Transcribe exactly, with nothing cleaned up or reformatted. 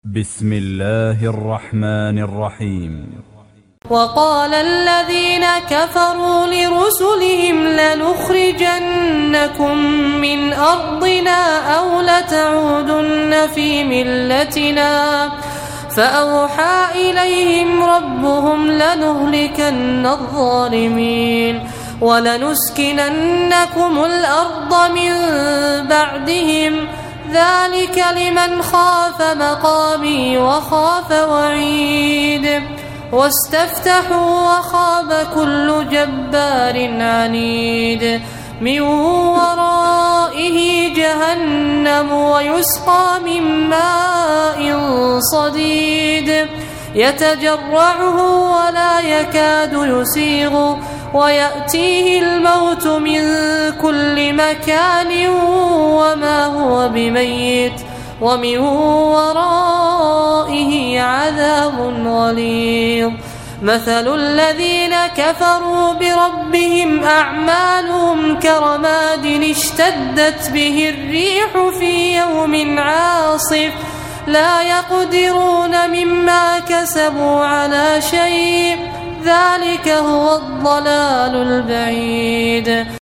بسم الله الرحمن الرحيم. وقال الذين كفروا لرسلهم لنخرجنكم من أرضنا أو لتعودن في ملتنا فأوحى إليهم ربهم لنهلكن الظالمين ولنسكننكم الأرض من بعدهم ذلك لمن خاف مقامي وخاف وعيد واستفتحوا وخاب كل جبار عنيد من ورائه جهنم ويسقى من ماء صديد يتجرعه ولا يكاد يسيغ ويأتيه الموت من كل مكان وما هو بميت ومن ورائه عذاب غليظ. مثل الذين كفروا بربهم أعمالهم كرماد اشتدت به الريح في يوم عاصف لا يقدرون مما كسبوا على شيء ذلك هو الضلال البعيد.